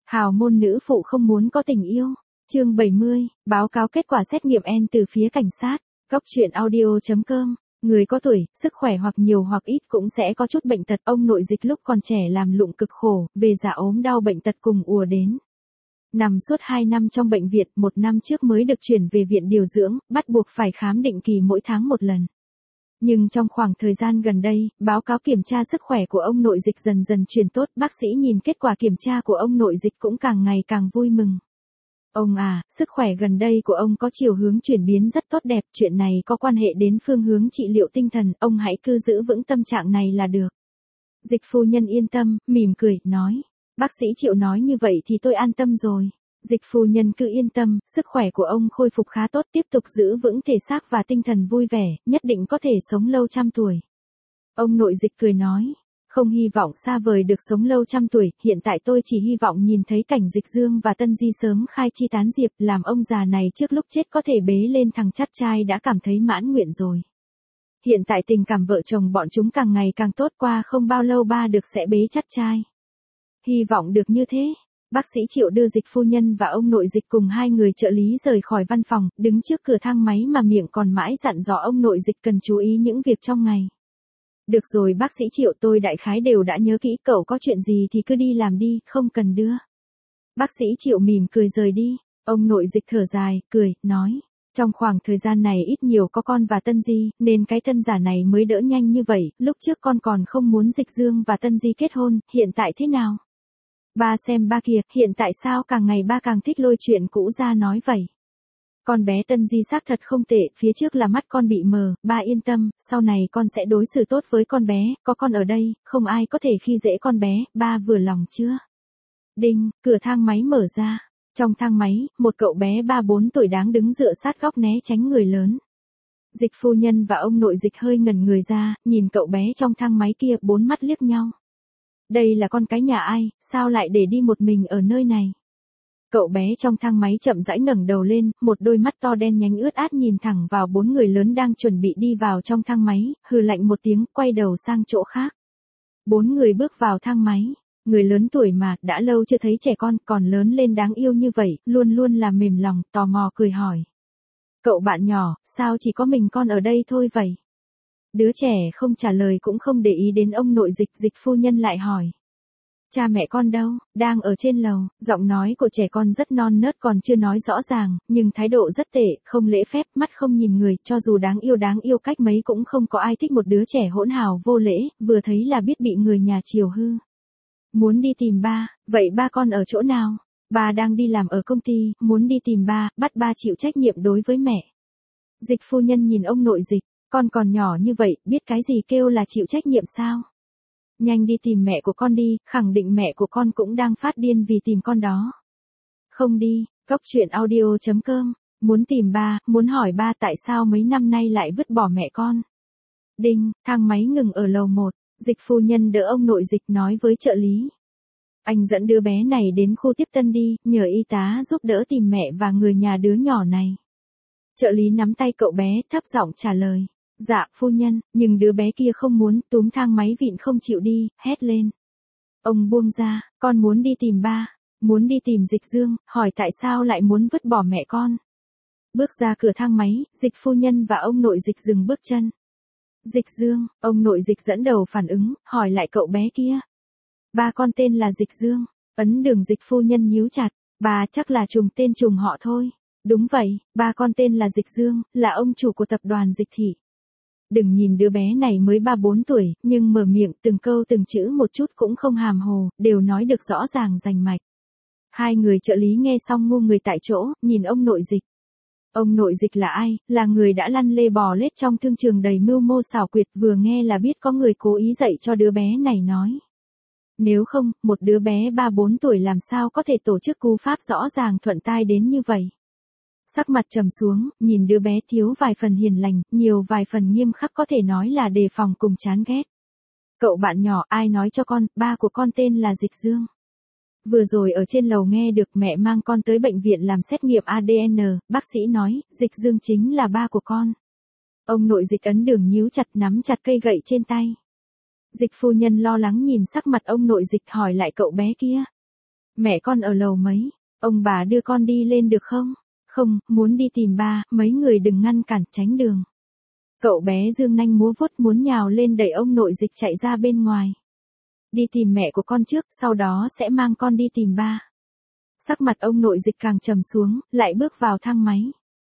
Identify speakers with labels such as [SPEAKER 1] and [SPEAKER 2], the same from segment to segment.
[SPEAKER 1] Hào môn nữ phụ không muốn có tình yêu. Chương 70, báo cáo kết quả xét nghiệm N từ phía cảnh sát. Góc truyện audio.com. Người có tuổi, sức khỏe hoặc nhiều hoặc ít cũng sẽ có chút bệnh tật. Ông nội Dịch lúc còn trẻ làm lụng cực khổ, về già ốm đau bệnh tật cùng ùa đến. Nằm suốt 2 năm trong bệnh viện, 1 năm trước mới được chuyển về viện điều dưỡng, bắt buộc phải khám định kỳ mỗi tháng 1 lần. Nhưng trong khoảng thời gian gần đây, báo cáo kiểm tra sức khỏe của ông nội Dịch dần dần chuyển tốt. Bác sĩ nhìn kết quả kiểm tra của ông nội Dịch cũng càng ngày càng vui mừng. Ông à, sức khỏe gần đây của ông có chiều hướng chuyển biến rất tốt đẹp. Chuyện này có quan hệ đến phương hướng trị liệu tinh thần. Ông hãy cứ giữ vững tâm trạng này là được. Dịch phu nhân yên tâm, mỉm cười, nói. Bác sĩ Triệu nói như vậy thì tôi an tâm rồi. Dịch phu nhân cứ yên tâm, sức khỏe của ông khôi phục khá tốt, tiếp tục giữ vững thể xác và tinh thần vui vẻ, nhất định có thể sống lâu 100 tuổi. Ông nội Dịch cười nói, không hy vọng xa vời được sống lâu 100 tuổi, hiện tại tôi chỉ hy vọng nhìn thấy cảnh Dịch Dương và Tân Di sớm khai chi tán diệp, làm ông già này trước lúc chết có thể bế lên thằng chắt trai đã cảm thấy mãn nguyện rồi. Hiện tại tình cảm vợ chồng bọn chúng càng ngày càng tốt, qua không bao lâu ba được sẽ bế chắt trai. Hy vọng được như thế. Bác sĩ Triệu đưa Dịch phu nhân và ông nội Dịch cùng 2 người trợ lý rời khỏi văn phòng, đứng trước cửa thang máy mà miệng còn mãi dặn dò ông nội Dịch cần chú ý những việc trong ngày. Được rồi bác sĩ Triệu, tôi đại khái đều đã nhớ kỹ, cậu có chuyện gì thì cứ đi làm đi, không cần đưa. Bác sĩ Triệu mỉm cười rời đi. Ông nội Dịch thở dài, cười, nói. Trong khoảng thời gian này ít nhiều có con và Tân Di, nên cái thân giả này mới đỡ nhanh như vậy. Lúc trước con còn không muốn Dịch Dương và Tân Di kết hôn, hiện tại thế nào? Ba xem ba kìa, hiện tại sao càng ngày ba càng thích lôi chuyện cũ ra nói vậy. Con bé Tân Di xác thật không tệ, phía trước là mắt con bị mờ, ba yên tâm, sau này con sẽ đối xử tốt với con bé, có con ở đây, không ai có thể khi dễ con bé, ba vừa lòng chưa? Đinh, cửa thang máy mở ra. Trong thang máy, một cậu bé 3-4 tuổi đáng đứng dựa sát góc né tránh người lớn. Dịch phu nhân và ông nội Dịch hơi ngẩn người ra, nhìn cậu bé trong thang máy kia, 4 mắt liếc nhau. Đây là con cái nhà ai, sao lại để đi một mình ở nơi này? Cậu bé trong thang máy chậm rãi ngẩng đầu lên, một đôi mắt to đen nhánh ướt át nhìn thẳng vào 4 người lớn đang chuẩn bị đi vào trong thang máy, hừ lạnh một tiếng, quay đầu sang chỗ khác. 4 người bước vào thang máy. Người lớn tuổi mà, đã lâu chưa thấy trẻ con, còn lớn lên đáng yêu như vậy, luôn luôn là mềm lòng, tò mò cười hỏi. Cậu bạn nhỏ, sao chỉ có mình con ở đây thôi vậy? Đứa trẻ không trả lời cũng không để ý đến ông nội Dịch. Dịch phu nhân lại hỏi. Cha mẹ con đâu? Đang ở trên lầu. Giọng nói của trẻ con rất non nớt, còn chưa nói rõ ràng, nhưng thái độ rất tệ, không lễ phép, mắt không nhìn người, cho dù đáng yêu cách mấy cũng không có ai thích một đứa trẻ hỗn hào vô lễ, vừa thấy là biết bị người nhà chiều hư. Muốn đi tìm ba, vậy ba con ở chỗ nào? Ba đang đi làm ở công ty, muốn đi tìm ba, bắt ba chịu trách nhiệm đối với mẹ. Dịch phu nhân nhìn ông nội Dịch, con còn nhỏ như vậy, biết cái gì kêu là chịu trách nhiệm sao? Nhanh đi tìm mẹ của con đi, khẳng định mẹ của con cũng đang phát điên vì tìm con đó. Không đi, góc truyện audio.com, muốn tìm ba, muốn hỏi ba tại sao mấy năm nay lại vứt bỏ mẹ con. Đinh, thang máy ngừng ở lầu 1. Dịch phu nhân đỡ ông nội Dịch nói với trợ lý. Anh dẫn đứa bé này đến khu tiếp tân đi, nhờ y tá giúp đỡ tìm mẹ và người nhà đứa nhỏ này. Trợ lý nắm tay cậu bé, thấp giọng trả lời. Dạ, phu nhân, nhưng đứa bé kia không muốn, túm thang máy vịn không chịu đi, hét lên. Ông buông ra, con muốn đi tìm ba, muốn đi tìm Dịch Dương, hỏi tại sao lại muốn vứt bỏ mẹ con. Bước ra cửa thang máy, Dịch phu nhân và ông nội Dịch dừng bước chân. Dịch Dương, ông nội Dịch dẫn đầu phản ứng, hỏi lại cậu bé kia. Ba con tên là Dịch Dương, ấn đường. Dịch phu nhân nhíu chặt, bà chắc là trùng tên trùng họ thôi. Đúng vậy, ba con tên là Dịch Dương, là ông chủ của tập đoàn Dịch Thị. Đừng nhìn đứa bé này mới 3-4 tuổi, nhưng mở miệng từng câu từng chữ một chút cũng không hàm hồ, đều nói được rõ ràng rành mạch. 2 người trợ lý nghe xong ngu người tại chỗ, nhìn ông nội Dịch. Ông nội Dịch là ai? Là người đã lăn lê bò lết trong thương trường đầy mưu mô xảo quyệt, vừa nghe là biết có người cố ý dạy cho đứa bé này nói. Nếu không, một đứa bé 3-4 tuổi làm sao có thể tổ chức cú pháp rõ ràng thuận tai đến như vậy. Sắc mặt trầm xuống, nhìn đứa bé thiếu vài phần hiền lành, nhiều vài phần nghiêm khắc, có thể nói là đề phòng cùng chán ghét. Cậu bạn nhỏ, ai nói cho con, ba của con tên là Dịch Dương. Vừa rồi ở trên lầu nghe được mẹ mang con tới bệnh viện làm xét nghiệm ADN, bác sĩ nói, Dịch Dương chính là ba của con. Ông nội Dịch ấn đường nhíu chặt, nắm chặt cây gậy trên tay. Dịch phu nhân lo lắng nhìn sắc mặt ông nội Dịch, hỏi lại cậu bé kia. Mẹ con ở lầu mấy, ông bà đưa con đi lên được không? Không, muốn đi tìm ba, mấy người đừng ngăn cản, tránh đường. Cậu bé dương nanh múa vuốt muốn nhào lên đẩy ông nội dịch chạy ra bên ngoài. Đi tìm mẹ của con trước, sau đó sẽ mang con đi tìm ba. Sắc mặt ông nội dịch càng trầm xuống, lại bước vào thang máy.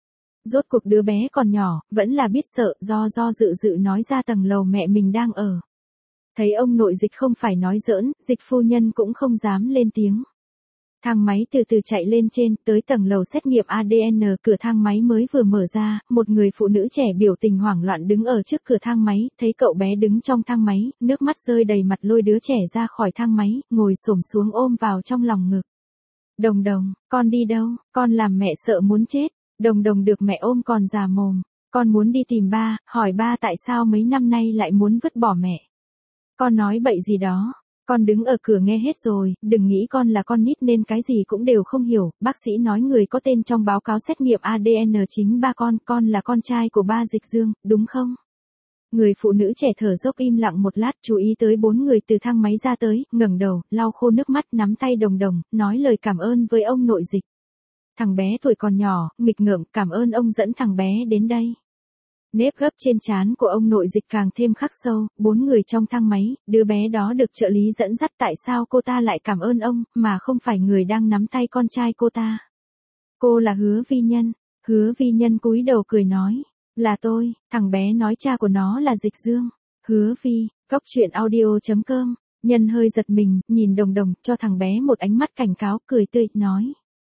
[SPEAKER 1] Rốt cuộc đứa bé còn nhỏ, vẫn là biết sợ, do dự nói ra tầng lầu mẹ mình đang ở. Thấy ông nội dịch không phải nói giỡn, dịch phu nhân cũng không dám lên tiếng. Thang máy từ từ chạy lên trên, tới tầng lầu xét nghiệm ADN, cửa thang máy mới vừa mở ra, một người phụ nữ trẻ biểu tình hoảng loạn đứng ở trước cửa thang máy, thấy cậu bé đứng trong thang máy, nước mắt rơi đầy mặt lôi đứa trẻ ra khỏi thang máy, ngồi xổm xuống ôm vào trong lòng ngực. Đồng đồng, con đi đâu, con làm mẹ sợ muốn chết. Đồng đồng được mẹ ôm còn già mồm, con muốn đi tìm ba, hỏi ba tại sao mấy năm nay lại muốn vứt bỏ mẹ. Con nói bậy gì đó, con đứng ở cửa nghe hết rồi, đừng nghĩ con là con nít nên cái gì cũng đều không hiểu, bác sĩ nói người có tên trong báo cáo xét nghiệm ADN chính ba con là con trai của ba Dịch Dương, đúng không? Người phụ nữ trẻ thở dốc im lặng một lát, chú ý tới 4 người từ thang máy ra tới, ngẩng đầu, lau khô nước mắt, nắm tay đồng đồng, nói lời cảm ơn với ông nội dịch. Thằng bé tuổi còn nhỏ, nghịch ngợm, cảm ơn ông dẫn thằng bé đến đây. Nếp gấp trên trán của ông nội dịch càng thêm khắc sâu, 4 người trong thang máy, đứa bé đó được trợ lý dẫn dắt, tại sao cô ta lại cảm ơn ông, mà không phải người đang nắm tay con trai cô ta. Cô là Hứa Vi Nhân. Hứa Vi Nhân cúi đầu cười nói, là tôi. Thằng bé nói cha của nó là Dịch Dương. Hứa Vi, Cóc Truyện Audio.com. Nhân hơi giật mình, nhìn đồng đồng, cho thằng bé một ánh mắt cảnh cáo, cười tươi, nói.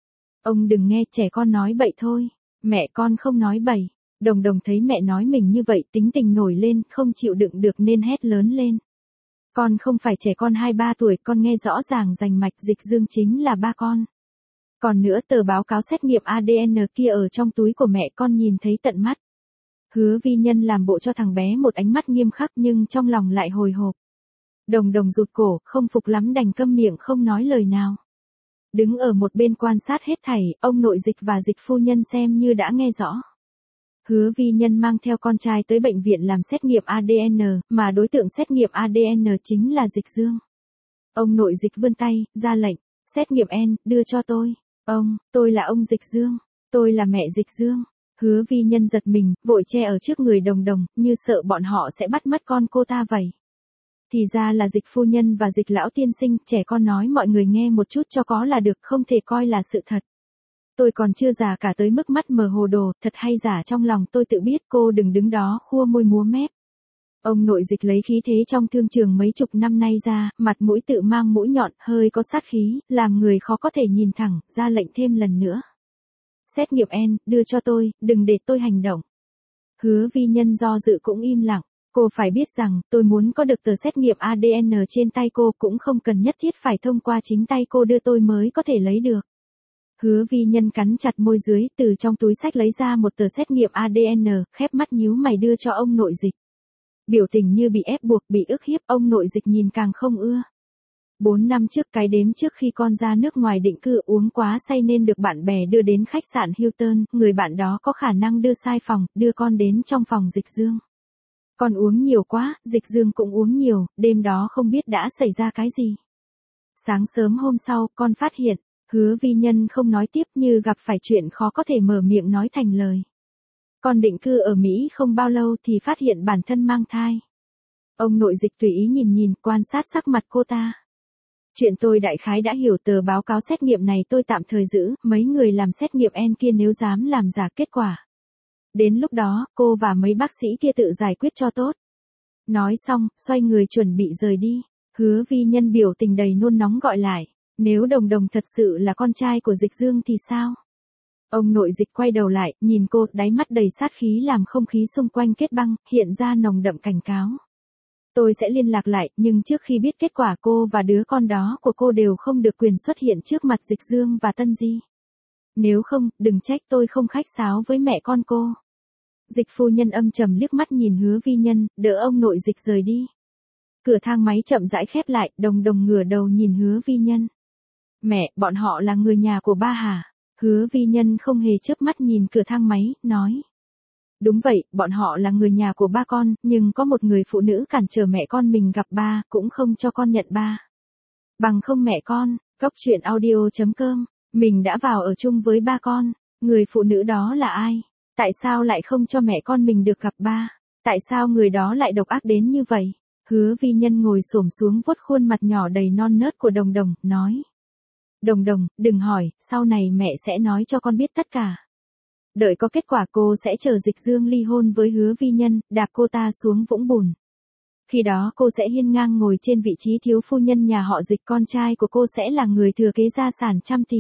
[SPEAKER 1] Ông đừng nghe, trẻ con nói bậy thôi. Mẹ con không nói bậy. Đồng đồng thấy mẹ nói mình như vậy, tính tình nổi lên, không chịu đựng được nên hét lớn lên. Con không phải trẻ con 2-3 tuổi, con nghe rõ ràng rành mạch, Dịch Dương chính là ba con. Còn nữa, tờ báo cáo xét nghiệm ADN kia ở trong túi của mẹ con nhìn thấy tận mắt. Hứa Vi Nhân làm bộ cho thằng bé một ánh mắt nghiêm khắc nhưng trong lòng lại hồi hộp. Đồng đồng rụt cổ, không phục lắm đành câm miệng không nói lời nào. Đứng ở một bên quan sát hết thảy, ông nội dịch và dịch phu nhân xem như đã nghe rõ. Hứa Vi Nhân mang theo con trai tới bệnh viện làm xét nghiệm ADN, mà đối tượng xét nghiệm ADN chính là Dịch Dương. Ông nội dịch vươn tay, ra lệnh, xét nghiệm N, đưa cho tôi. Tôi là ông Dịch Dương, tôi là mẹ Dịch Dương. Hứa Vi Nhân giật mình, vội che ở trước người đồng đồng, như sợ bọn họ sẽ bắt mất con cô ta vậy. Thì ra là dịch phu nhân và dịch lão tiên sinh, trẻ con nói mọi người nghe một chút cho có là được, không thể coi là sự thật. Tôi còn chưa già cả tới mức mắt mờ hồ đồ, thật hay giả trong lòng tôi tự biết, cô đừng đứng đó khua môi múa mép. Ông nội dịch lấy khí thế trong thương trường mấy chục năm nay ra, mặt mũi tự mang mũi nhọn, hơi có sát khí, làm người khó có thể nhìn thẳng, ra lệnh thêm lần nữa. Xét nghiệm N, đưa cho tôi, đừng để tôi hành động. Hứa Vi Nhân do dự cũng im lặng. Cô phải biết rằng, tôi muốn có được tờ xét nghiệm ADN trên tay cô cũng không cần nhất thiết phải thông qua chính tay cô đưa tôi mới có thể lấy được. Hứa Vi Nhân cắn chặt môi dưới, từ trong túi xách lấy ra một tờ xét nghiệm ADN, khép mắt nhíu mày đưa cho ông nội dịch. Biểu tình như bị ép buộc, bị ức hiếp, ông nội dịch nhìn càng không ưa. 4 năm trước, cái đêm trước khi con ra nước ngoài định cư, uống quá say nên được bạn bè đưa đến khách sạn Hilton, người bạn đó có khả năng đưa sai phòng, đưa con đến trong phòng Dịch Dương. Con uống nhiều quá, Dịch Dương cũng uống nhiều, đêm đó không biết đã xảy ra cái gì. Sáng sớm hôm sau, con phát hiện, Hứa Vi Nhân không nói tiếp, như gặp phải chuyện khó có thể mở miệng nói thành lời. Con định cư ở Mỹ không bao lâu thì phát hiện bản thân mang thai. Ông nội dịch tùy ý nhìn quan sát sắc mặt cô ta. Chuyện tôi đại khái đã hiểu, tờ báo cáo xét nghiệm này tôi tạm thời giữ, mấy người làm xét nghiệm N kia nếu dám làm giả kết quả. Đến lúc đó, cô và mấy bác sĩ kia tự giải quyết cho tốt. Nói xong, xoay người chuẩn bị rời đi. Hứa Vi Nhân biểu tình đầy nôn nóng gọi lại. Nếu đồng đồng thật sự là con trai của Dịch Dương thì sao? Ông nội dịch quay đầu lại, nhìn cô, đáy mắt đầy sát khí làm không khí xung quanh kết băng, hiện ra nồng đậm cảnh cáo. Tôi sẽ liên lạc lại, nhưng trước khi biết kết quả cô và đứa con đó của cô đều không được quyền xuất hiện trước mặt Dịch Dương và Tân Di. Nếu không, đừng trách tôi không khách sáo với mẹ con cô. Dịch phu nhân âm trầm liếc mắt nhìn Hứa Vi Nhân, đỡ ông nội dịch rời đi. Cửa thang máy chậm rãi khép lại, đồng đồng ngửa đầu nhìn Hứa Vi Nhân. Mẹ, bọn họ là người nhà của ba hả? Hứa Vi Nhân không hề chớp mắt nhìn cửa thang máy, nói. Đúng vậy, bọn họ là người nhà của ba con, nhưng có một người phụ nữ cản trở mẹ con mình gặp ba, cũng không cho con nhận ba. Bằng không mẹ con, Góc truyện audio.com, mình đã vào ở chung với ba con, người phụ nữ đó là ai? Tại sao lại không cho mẹ con mình được gặp ba? Tại sao người đó lại độc ác đến như vậy? Hứa Vi Nhân ngồi xổm xuống vuốt khuôn mặt nhỏ đầy non nớt của Đồng Đồng, nói. Đồng Đồng, đừng hỏi, sau này mẹ sẽ nói cho con biết tất cả. Đợi có kết quả cô sẽ chờ Dịch Dương ly hôn với Hứa Vi Nhân, đạp cô ta xuống vũng bùn. Khi đó cô sẽ hiên ngang ngồi trên vị trí thiếu phu nhân nhà họ Dịch, con trai của cô sẽ là người thừa kế gia sản trăm tỷ.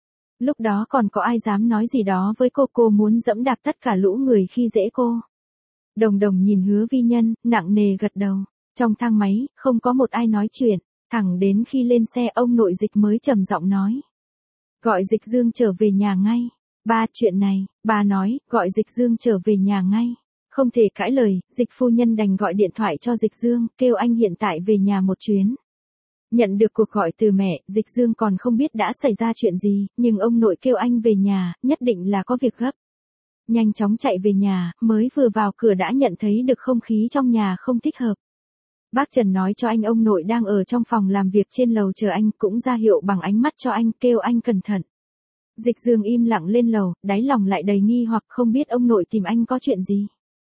[SPEAKER 1] Lúc đó còn có ai dám nói gì đó với cô muốn dẫm đạp tất cả lũ người khi dễ cô. Đồng Đồng nhìn Hứa Vi Nhân, nặng nề gật đầu. Trong thang máy, không có một ai nói chuyện, thẳng đến khi lên xe ông nội Dịch mới trầm giọng nói. Gọi Dịch Dương trở về nhà ngay. Ba, chuyện này, ba nói, gọi Dịch Dương trở về nhà ngay. Không thể cãi lời, Dịch phu nhân đành gọi điện thoại cho Dịch Dương, kêu anh hiện tại về nhà một chuyến. Nhận được cuộc gọi từ mẹ, Dịch Dương còn không biết đã xảy ra chuyện gì, nhưng ông nội kêu anh về nhà, nhất định là có việc gấp. Nhanh chóng chạy về nhà, mới vừa vào cửa đã nhận thấy được không khí trong nhà không thích hợp. Bác Trần nói cho anh ông nội đang ở trong phòng làm việc trên lầu chờ anh, cũng ra hiệu bằng ánh mắt cho anh, kêu anh cẩn thận. Dịch Dương im lặng lên lầu, đáy lòng lại đầy nghi hoặc không biết ông nội tìm anh có chuyện gì.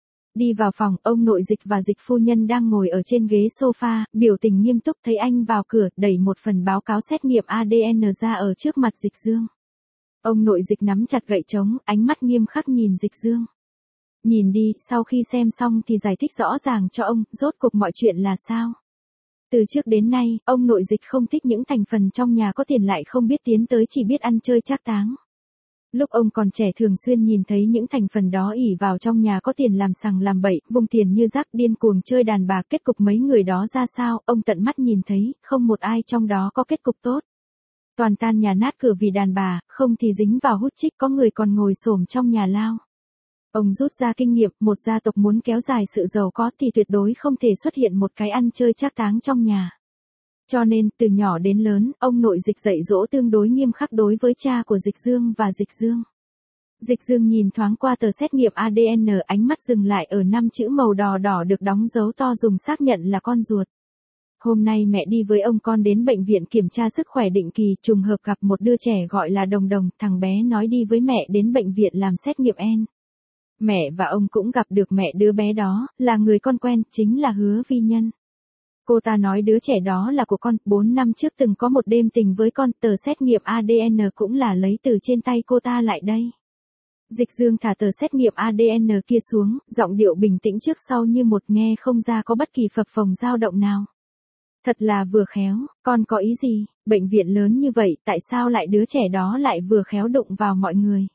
[SPEAKER 1] Đi vào phòng, ông nội Dịch và Dịch phu nhân đang ngồi ở trên ghế sofa, biểu tình nghiêm túc, thấy anh vào cửa, đẩy một phần báo cáo xét nghiệm ADN ra ở trước mặt Dịch Dương. Ông nội Dịch nắm chặt gậy trống, ánh mắt nghiêm khắc nhìn Dịch Dương. Nhìn đi, sau khi xem xong thì giải thích rõ ràng cho ông, rốt cuộc mọi chuyện là sao. Từ trước đến nay, ông nội Dịch không thích những thành phần trong nhà có tiền lại không biết tiến tới, chỉ biết ăn chơi trác táng. Lúc ông còn trẻ thường xuyên nhìn thấy những thành phần đó ỷ vào trong nhà có tiền làm sằng làm bậy, vung tiền như rác, điên cuồng chơi đàn bà, kết cục mấy người đó ra sao, ông tận mắt nhìn thấy, không một ai trong đó có kết cục tốt. Toàn tan nhà nát cửa vì đàn bà, không thì dính vào hút chích, có người còn ngồi xổm trong nhà lao. Ông rút ra kinh nghiệm, một gia tộc muốn kéo dài sự giàu có thì tuyệt đối không thể xuất hiện một cái ăn chơi trác táng trong nhà. Cho nên, từ nhỏ đến lớn, ông nội Dịch dạy dỗ tương đối nghiêm khắc đối với cha của Dịch Dương và Dịch Dương. Dịch Dương nhìn thoáng qua tờ xét nghiệm ADN, ánh mắt dừng lại ở 5 chữ màu đỏ đỏ được đóng dấu to dùng xác nhận là con ruột. Hôm nay mẹ đi với ông con đến bệnh viện kiểm tra sức khỏe định kỳ, trùng hợp gặp một đứa trẻ gọi là Đồng Đồng, thằng bé nói đi với mẹ đến bệnh viện làm xét nghiệm ADN. Mẹ và ông cũng gặp được mẹ đứa bé đó, là người con quen, chính là Hứa Vi Nhân. Cô ta nói đứa trẻ đó là của con, 4 năm trước từng có một đêm tình với con, tờ xét nghiệm ADN cũng là lấy từ trên tay cô ta lại đây. Dịch Dương thả tờ xét nghiệm ADN kia xuống, giọng điệu bình tĩnh trước sau như một, nghe không ra có bất kỳ phập phồng dao động nào. Thật là vừa khéo, con có ý gì, bệnh viện lớn như vậy, tại sao lại đứa trẻ đó lại vừa khéo đụng vào mọi người?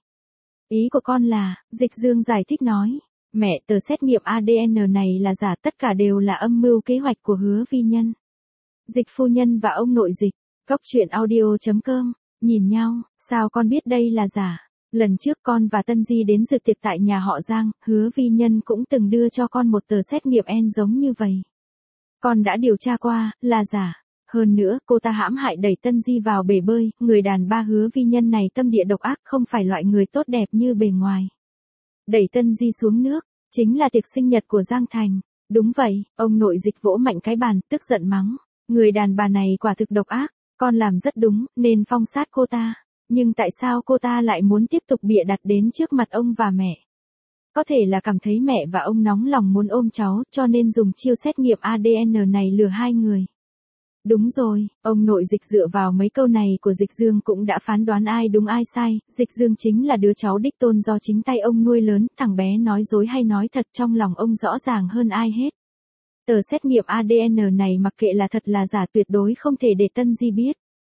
[SPEAKER 1] Ý của con là, Dịch Dương giải thích nói. Mẹ, tờ xét nghiệm ADN này là giả, tất cả đều là âm mưu kế hoạch của Hứa Vi Nhân. Dịch phu nhân và ông nội Dịch, góc truyện audio.com, nhìn nhau, sao con biết đây là giả? Lần trước con và Tân Di đến dự tiệc tại nhà họ Giang, Hứa Vi Nhân cũng từng đưa cho con một tờ xét nghiệm ADN giống như vậy. Con đã điều tra qua, là giả. Hơn nữa, cô ta hãm hại đẩy Tân Di vào bể bơi, người đàn bà Hứa Vi Nhân này tâm địa độc ác, không phải loại người tốt đẹp như bề ngoài. Đẩy Tân Di xuống nước, chính là tiệc sinh nhật của Giang Thành. Đúng vậy, ông nội Dịch vỗ mạnh cái bàn, tức giận mắng. Người đàn bà này quả thực độc ác, con làm rất đúng, nên phong sát cô ta. Nhưng tại sao cô ta lại muốn tiếp tục bịa đặt đến trước mặt ông và mẹ? Có thể là cảm thấy mẹ và ông nóng lòng muốn ôm cháu, cho nên dùng chiêu xét nghiệm ADN này lừa hai người. Đúng rồi, ông nội Dịch dựa vào mấy câu này của Dịch Dương cũng đã phán đoán ai đúng ai sai, Dịch Dương chính là đứa cháu đích tôn do chính tay ông nuôi lớn, thằng bé nói dối hay nói thật trong lòng ông rõ ràng hơn ai hết. Tờ xét nghiệm ADN này mặc kệ là thật là giả tuyệt đối không thể để Tân Di biết.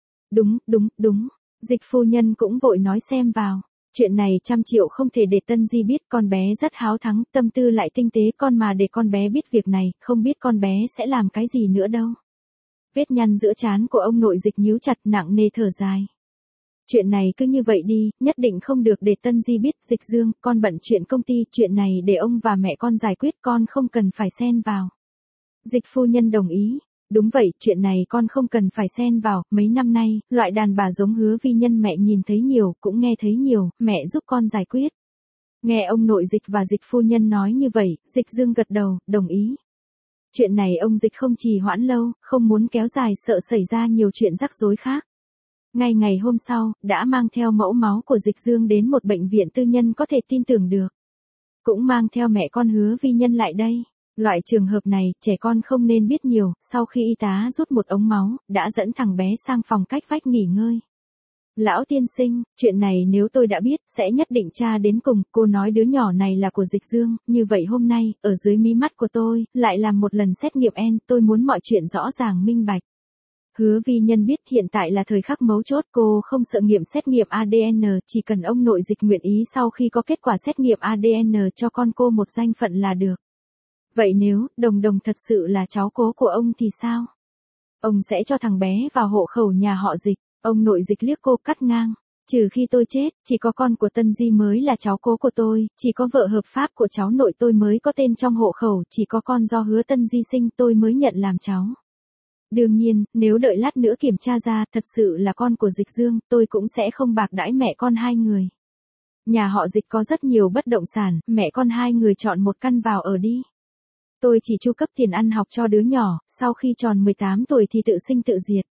[SPEAKER 1] Đúng, Dịch phu nhân cũng vội nói xem vào. Chuyện này 100 triệu không thể để Tân Di biết, con bé rất háo thắng, tâm tư lại tinh tế, con mà để con bé biết việc này, không biết con bé sẽ làm cái gì nữa đâu. Vết nhăn giữa trán của ông nội Dịch nhíu chặt, nặng nề thở dài. Chuyện này cứ như vậy đi, nhất định không được để Tân Di biết. Dịch Dương, con bận chuyện công ty, chuyện này để ông và mẹ con giải quyết, con không cần phải xen vào. Dịch phu nhân đồng ý. Đúng vậy, chuyện này con không cần phải xen vào, mấy năm nay, loại đàn bà giống Hứa Vi Nhân mẹ nhìn thấy nhiều, cũng nghe thấy nhiều, mẹ giúp con giải quyết. Nghe ông nội Dịch và Dịch phu nhân nói như vậy, Dịch Dương gật đầu, đồng ý. Chuyện này ông Dịch không trì hoãn lâu, không muốn kéo dài sợ xảy ra nhiều chuyện rắc rối khác. Ngay ngày hôm sau, đã mang theo mẫu máu của Dịch Dương đến một bệnh viện tư nhân có thể tin tưởng được. Cũng mang theo mẹ con Hứa Vi Nhân lại đây. Loại trường hợp này, trẻ con không nên biết nhiều, sau khi y tá rút một ống máu, đã dẫn thằng bé sang phòng cách vách nghỉ ngơi. Lão tiên sinh, chuyện này nếu tôi đã biết, sẽ nhất định tra đến cùng, cô nói đứa nhỏ này là của Dịch Dương, như vậy hôm nay, ở dưới mí mắt của tôi, lại làm một lần xét nghiệm N, tôi muốn mọi chuyện rõ ràng minh bạch. Hứa Vi Nhân biết hiện tại là thời khắc mấu chốt, cô không sợ nghiệm xét nghiệm ADN, chỉ cần ông nội Dịch nguyện ý sau khi có kết quả xét nghiệm ADN cho con cô một danh phận là được. Vậy nếu, Đồng Đồng thật sự là cháu cố của ông thì sao? Ông sẽ cho thằng bé vào hộ khẩu nhà họ Dịch. Ông nội Dịch liếc cô cắt ngang. Trừ khi tôi chết, chỉ có con của Tân Di mới là cháu cố của tôi, chỉ có vợ hợp pháp của cháu nội tôi mới có tên trong hộ khẩu, chỉ có con do Hứa Tân Di sinh tôi mới nhận làm cháu. Đương nhiên, nếu đợi lát nữa kiểm tra ra thật sự là con của Dịch Dương, tôi cũng sẽ không bạc đãi mẹ con hai người. Nhà họ Dịch có rất nhiều bất động sản, mẹ con hai người chọn một căn vào ở đi. Tôi chỉ chu cấp tiền ăn học cho đứa nhỏ, sau khi tròn 18 tuổi thì tự sinh tự diệt.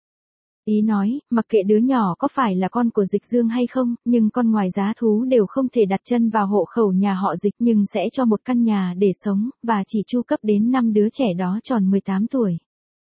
[SPEAKER 1] Ý nói, mặc kệ đứa nhỏ có phải là con của Dịch Dương hay không, nhưng con ngoài giá thú đều không thể đặt chân vào hộ khẩu nhà họ Dịch nhưng sẽ cho một căn nhà để sống, và chỉ chu cấp đến 5 đứa trẻ đó tròn 18 tuổi.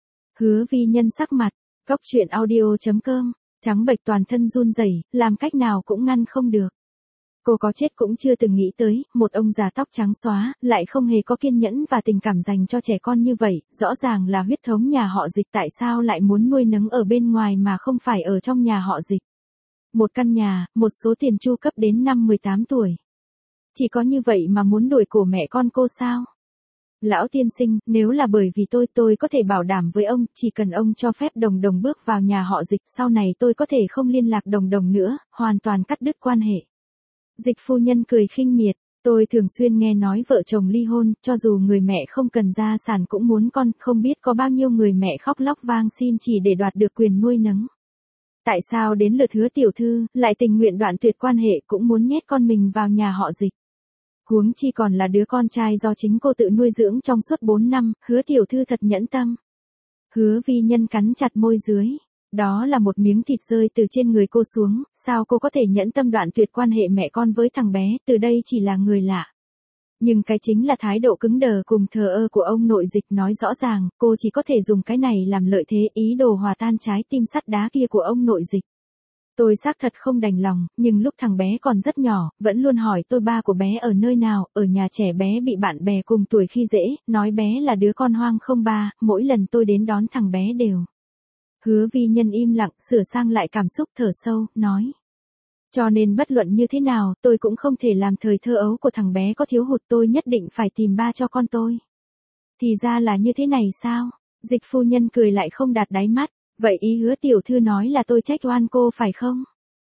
[SPEAKER 1] Hứa Vi Nhân sắc mặt, góc truyện audio.com, trắng bệch toàn thân run rẩy, làm cách nào cũng ngăn không được. Cô có chết cũng chưa từng nghĩ tới, một ông già tóc trắng xóa, lại không hề có kiên nhẫn và tình cảm dành cho trẻ con như vậy, rõ ràng là huyết thống nhà họ Dịch tại sao lại muốn nuôi nấng ở bên ngoài mà không phải ở trong nhà họ Dịch. Một căn nhà, một số tiền chu cấp đến năm 18 tuổi. Chỉ có như vậy mà muốn đuổi cổ mẹ con cô sao? Lão tiên sinh, nếu là bởi vì tôi có thể bảo đảm với ông, chỉ cần ông cho phép Đồng Đồng bước vào nhà họ Dịch, sau này tôi có thể không liên lạc Đồng Đồng nữa, hoàn toàn cắt đứt quan hệ. Dịch phu nhân cười khinh miệt, tôi thường xuyên nghe nói vợ chồng ly hôn, cho dù người mẹ không cần gia sản cũng muốn con, không biết có bao nhiêu người mẹ khóc lóc vang xin chỉ để đoạt được quyền nuôi nấng. Tại sao đến lượt Hứa tiểu thư, lại tình nguyện đoạn tuyệt quan hệ cũng muốn nhét con mình vào nhà họ Dịch. Huống chi còn là đứa con trai do chính cô tự nuôi dưỡng trong suốt 4 năm, Hứa tiểu thư thật nhẫn tâm. Hứa Vi Nhân cắn chặt môi dưới. Đó là một miếng thịt rơi từ trên người cô xuống, sao cô có thể nhẫn tâm đoạn tuyệt quan hệ mẹ con với thằng bé, từ đây chỉ là người lạ. Nhưng cái chính là thái độ cứng đờ cùng thờ ơ của ông nội Dịch nói rõ ràng, cô chỉ có thể dùng cái này làm lợi thế ý đồ hòa tan trái tim sắt đá kia của ông nội Dịch. Tôi xác thật không đành lòng, nhưng lúc thằng bé còn rất nhỏ, vẫn luôn hỏi tôi ba của bé ở nơi nào, ở nhà trẻ bé bị bạn bè cùng tuổi khi dễ, nói bé là đứa con hoang không ba, mỗi lần tôi đến đón thằng bé đều. Hứa Vi Nhân im lặng, sửa sang lại cảm xúc thở sâu, nói. Cho nên bất luận như thế nào, tôi cũng không thể làm thời thơ ấu của thằng bé có thiếu hụt, tôi nhất định phải tìm ba cho con tôi. Thì ra là như thế này sao? Dịch phu nhân cười lại không đạt đáy mắt, vậy ý Hứa tiểu thư nói là tôi trách oan cô phải không?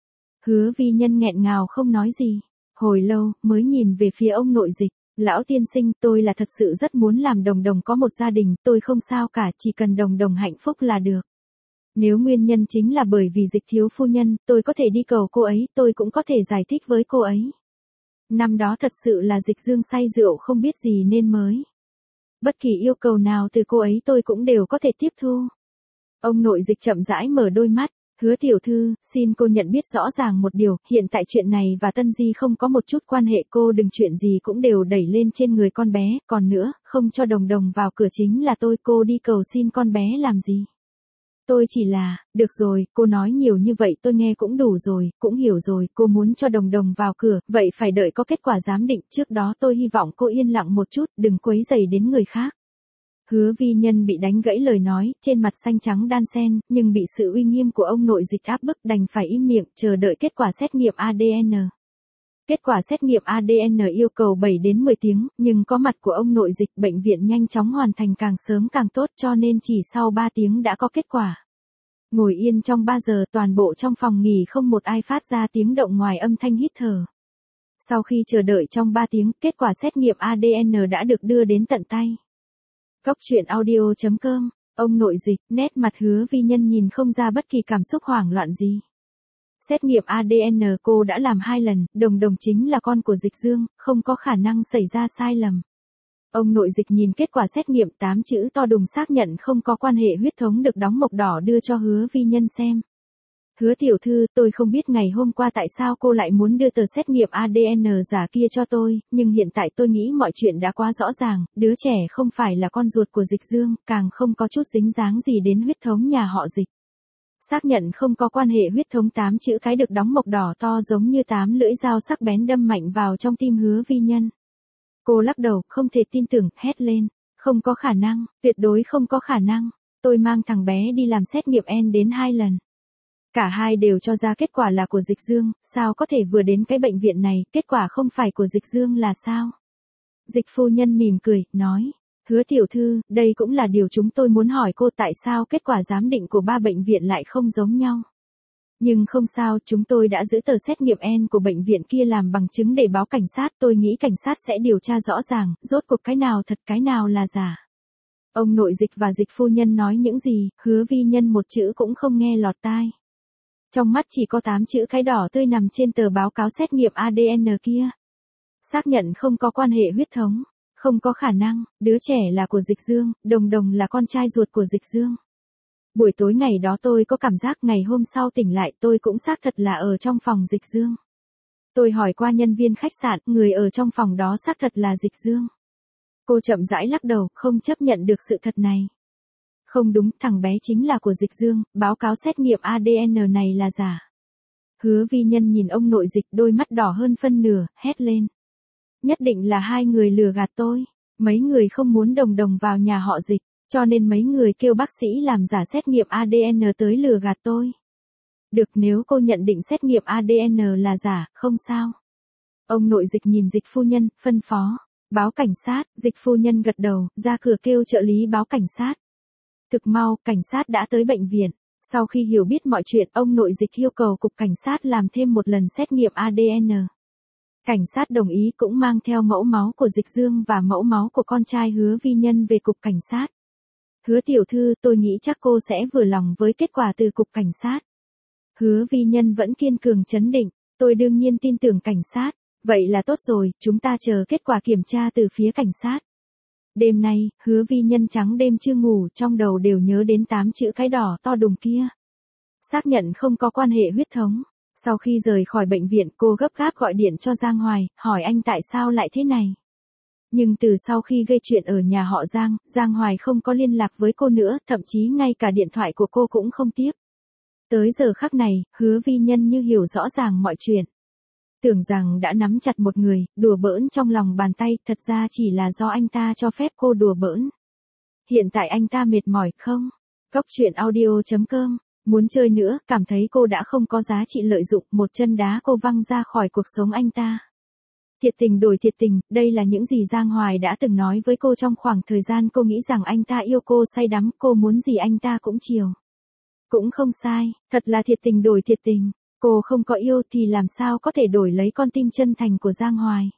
[SPEAKER 1] Hứa Vi Nhân nghẹn ngào không nói gì, hồi lâu, mới nhìn về phía ông nội Dịch. Lão tiên sinh, tôi là thật sự rất muốn làm Đồng Đồng có một gia đình, tôi không sao cả, chỉ cần Đồng Đồng hạnh phúc là được. Nếu nguyên nhân chính là bởi vì Dịch thiếu phu nhân, tôi có thể đi cầu cô ấy, tôi cũng có thể giải thích với cô ấy. Năm đó thật sự là Dịch Dương say rượu không biết gì nên mới. Bất kỳ yêu cầu nào từ cô ấy tôi cũng đều có thể tiếp thu. Ông nội Dịch chậm rãi mở đôi mắt, Hứa tiểu thư, xin cô nhận biết rõ ràng một điều, hiện tại chuyện này và Tân Di không có một chút quan hệ, cô đừng chuyện gì cũng đều đẩy lên trên người con bé, còn nữa, không cho Đồng Đồng vào cửa chính là cô đi cầu xin con bé làm gì. Tôi chỉ là, được rồi, cô nói nhiều như vậy tôi nghe cũng đủ rồi, cũng hiểu rồi, cô muốn cho Đồng Đồng vào cửa, vậy phải đợi có kết quả giám định, trước đó tôi hy vọng cô yên lặng một chút, đừng quấy rầy đến người khác. Hứa Vi Nhân bị đánh gãy lời nói, trên mặt xanh trắng đan xen, nhưng bị sự uy nghiêm của ông nội Dịch áp bức đành phải im miệng, chờ đợi kết quả xét nghiệm ADN. Kết quả xét nghiệm ADN yêu cầu 7 đến 10 tiếng, nhưng có mặt của ông nội Dịch, bệnh viện nhanh chóng hoàn thành càng sớm càng tốt cho nên chỉ sau 3 tiếng đã có kết quả. Ngồi yên trong 3 giờ toàn bộ trong phòng nghỉ không một ai phát ra tiếng động ngoài âm thanh hít thở. Sau khi chờ đợi trong 3 tiếng, kết quả xét nghiệm ADN đã được đưa đến tận tay. Góc truyện audio.com, ông nội Dịch, nét mặt Hứa Vi Nhân nhìn không ra bất kỳ cảm xúc hoảng loạn gì. Xét nghiệm ADN cô đã làm 2 lần, Đồng Đồng chính là con của Dịch Dương, không có khả năng xảy ra sai lầm. Ông nội Dịch nhìn kết quả xét nghiệm 8 chữ to đùng xác nhận không có quan hệ huyết thống được đóng mộc đỏ đưa cho Hứa Vi Nhân xem. Hứa tiểu thư, tôi không biết ngày hôm qua tại sao cô lại muốn đưa tờ xét nghiệm ADN giả kia cho tôi, nhưng hiện tại tôi nghĩ mọi chuyện đã quá rõ ràng, đứa trẻ không phải là con ruột của Dịch Dương, càng không có chút dính dáng gì đến huyết thống nhà họ Dịch. Xác nhận không có quan hệ huyết thống, 8 chữ cái được đóng mộc đỏ to giống như 8 lưỡi dao sắc bén đâm mạnh vào trong tim Hứa Vi Nhân. Cô lắc đầu, không thể tin tưởng, hét lên. Không có khả năng, tuyệt đối không có khả năng. Tôi mang thằng bé đi làm xét nghiệm gen đến 2 lần. Cả hai đều cho ra kết quả là của Dịch Dương, sao có thể vừa đến cái bệnh viện này, kết quả không phải của Dịch Dương là sao? Dịch phu nhân mỉm cười, nói. Hứa tiểu thư, đây cũng là điều chúng tôi muốn hỏi cô, tại sao kết quả giám định của 3 bệnh viện lại không giống nhau. Nhưng không sao, chúng tôi đã giữ tờ xét nghiệm gen của bệnh viện kia làm bằng chứng để báo cảnh sát, tôi nghĩ cảnh sát sẽ điều tra rõ ràng, rốt cuộc cái nào thật cái nào là giả. Ông nội Dịch và Dịch phu nhân nói những gì, Hứa Vi Nhân một chữ cũng không nghe lọt tai. Trong mắt chỉ có 8 chữ cái đỏ tươi nằm trên tờ báo cáo xét nghiệm ADN kia. Xác nhận không có quan hệ huyết thống. Không có khả năng, đứa trẻ là của Dịch Dương, Đồng Đồng là con trai ruột của Dịch Dương. Buổi tối ngày đó tôi có cảm giác ngày hôm sau tỉnh lại tôi cũng xác thật là ở trong phòng Dịch Dương. Tôi hỏi qua nhân viên khách sạn, người ở trong phòng đó xác thật là Dịch Dương. Cô chậm rãi lắc đầu, không chấp nhận được sự thật này. Không đúng, thằng bé chính là của Dịch Dương, báo cáo xét nghiệm ADN này là giả. Hứa Vi Nhân nhìn ông nội Dịch, đôi mắt đỏ hơn phân nửa, hét lên. Nhất định là hai người lừa gạt tôi. Mấy người không muốn Đồng Đồng vào nhà họ Dịch, cho nên mấy người kêu bác sĩ làm giả xét nghiệm ADN tới lừa gạt tôi. Được, nếu cô nhận định xét nghiệm ADN là giả, không sao. Ông nội Dịch nhìn Dịch phu nhân, phân phó. Báo cảnh sát, Dịch phu nhân gật đầu, ra cửa kêu trợ lý báo cảnh sát. Thực mau, cảnh sát đã tới bệnh viện. Sau khi hiểu biết mọi chuyện, ông nội Dịch yêu cầu cục cảnh sát làm thêm một lần xét nghiệm ADN. Cảnh sát đồng ý, cũng mang theo mẫu máu của Dịch Dương và mẫu máu của con trai Hứa Vi Nhân về cục cảnh sát. Hứa tiểu thư, tôi nghĩ chắc cô sẽ vừa lòng với kết quả từ cục cảnh sát. Hứa Vi Nhân vẫn kiên cường trấn định, tôi đương nhiên tin tưởng cảnh sát. Vậy là tốt rồi, chúng ta chờ kết quả kiểm tra từ phía cảnh sát. Đêm nay, Hứa Vi Nhân trắng đêm chưa ngủ, trong đầu đều nhớ đến 8 chữ cái đỏ to đùng kia. Xác nhận không có quan hệ huyết thống. Sau khi rời khỏi bệnh viện, cô gấp gáp gọi điện cho Giang Hoài, hỏi anh tại sao lại thế này. Nhưng từ sau khi gây chuyện ở nhà họ Giang, Giang Hoài không có liên lạc với cô nữa, thậm chí ngay cả điện thoại của cô cũng không tiếp. Tới giờ khắc này, Hứa Vi Nhân như hiểu rõ ràng mọi chuyện. Tưởng rằng đã nắm chặt một người, đùa bỡn trong lòng bàn tay, thật ra chỉ là do anh ta cho phép cô đùa bỡn. Hiện tại anh ta mệt mỏi không? Cóc truyện audio.com. Muốn chơi nữa, cảm thấy cô đã không có giá trị lợi dụng, một chân đá cô văng ra khỏi cuộc sống anh ta. Thiệt tình đổi thiệt tình, đây là những gì Giang Hoài đã từng nói với cô trong khoảng thời gian cô nghĩ rằng anh ta yêu cô say đắm, cô muốn gì anh ta cũng chiều. Cũng không sai, thật là thiệt tình đổi thiệt tình. Cô không có yêu thì làm sao có thể đổi lấy con tim chân thành của Giang Hoài.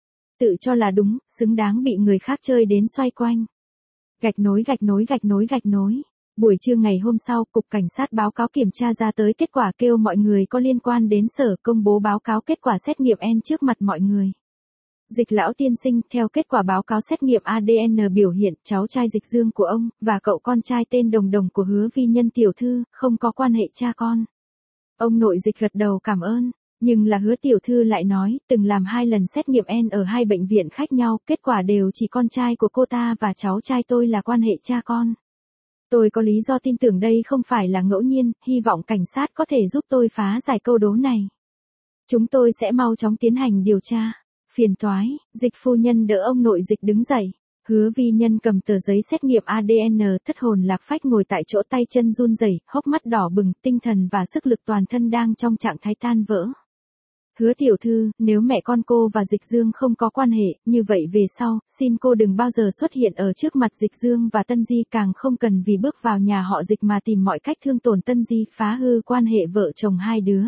[SPEAKER 1] Tự cho là đúng, xứng đáng bị người khác chơi đến xoay quanh. Gạch nối gạch nối gạch nối gạch nối. Buổi trưa ngày hôm sau, Cục Cảnh sát báo cáo kiểm tra ra tới kết quả, kêu mọi người có liên quan đến sở công bố báo cáo kết quả xét nghiệm gen trước mặt mọi người. Dịch lão tiên sinh, theo kết quả báo cáo xét nghiệm ADN biểu hiện, cháu trai Dịch Dương của ông, và cậu con trai tên Đồng Đồng của Hứa Vi Nhân tiểu thư, không có quan hệ cha con. Ông nội Dịch gật đầu cảm ơn, nhưng là Hứa tiểu thư lại nói, từng làm 2 lần xét nghiệm gen ở 2 bệnh viện khác nhau, kết quả đều chỉ con trai của cô ta và cháu trai tôi là quan hệ cha con. Tôi có lý do tin tưởng đây không phải là ngẫu nhiên, hy vọng cảnh sát có thể giúp tôi phá giải câu đố này. Chúng tôi sẽ mau chóng tiến hành điều tra. Phiền toái, Dịch phu nhân đỡ ông nội Dịch đứng dậy. Hứa Vi Nhân cầm tờ giấy xét nghiệm ADN, thất hồn lạc phách ngồi tại chỗ, tay chân run rẩy, hốc mắt đỏ bừng, tinh thần và sức lực toàn thân đang trong trạng thái tan vỡ. Hứa tiểu thư, nếu mẹ con cô và Dịch Dương không có quan hệ, như vậy về sau, xin cô đừng bao giờ xuất hiện ở trước mặt Dịch Dương và Tân Di, càng không cần vì bước vào nhà họ Dịch mà tìm mọi cách thương tổn Tân Di, phá hư quan hệ vợ chồng hai đứa.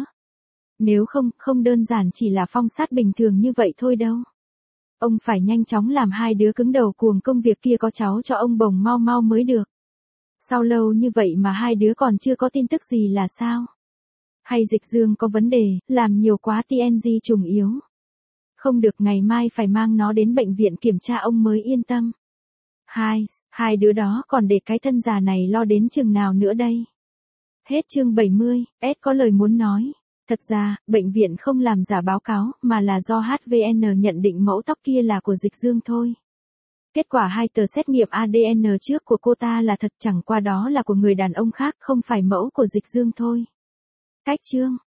[SPEAKER 1] Nếu không, không đơn giản chỉ là phong sát bình thường như vậy thôi đâu. Ông phải nhanh chóng làm hai đứa cứng đầu cuồng công việc kia có cháu cho ông bồng mau mau mới được. Sau lâu như vậy mà hai đứa còn chưa có tin tức gì là sao? Hay Dịch Dương có vấn đề, làm nhiều quá TNG trùng yếu. Không được, ngày mai phải mang nó đến bệnh viện kiểm tra ông mới yên tâm. Hai đứa đó còn để cái thân già này lo đến chừng nào nữa đây? Hết chương 70, S có lời muốn nói. Thật ra, bệnh viện không làm giả báo cáo, mà là do HVN nhận định mẫu tóc kia là của Dịch Dương thôi. Kết quả 2 tờ xét nghiệm ADN trước của cô ta là thật, chẳng qua đó là của người đàn ông khác, không phải mẫu của Dịch Dương thôi. Cách chương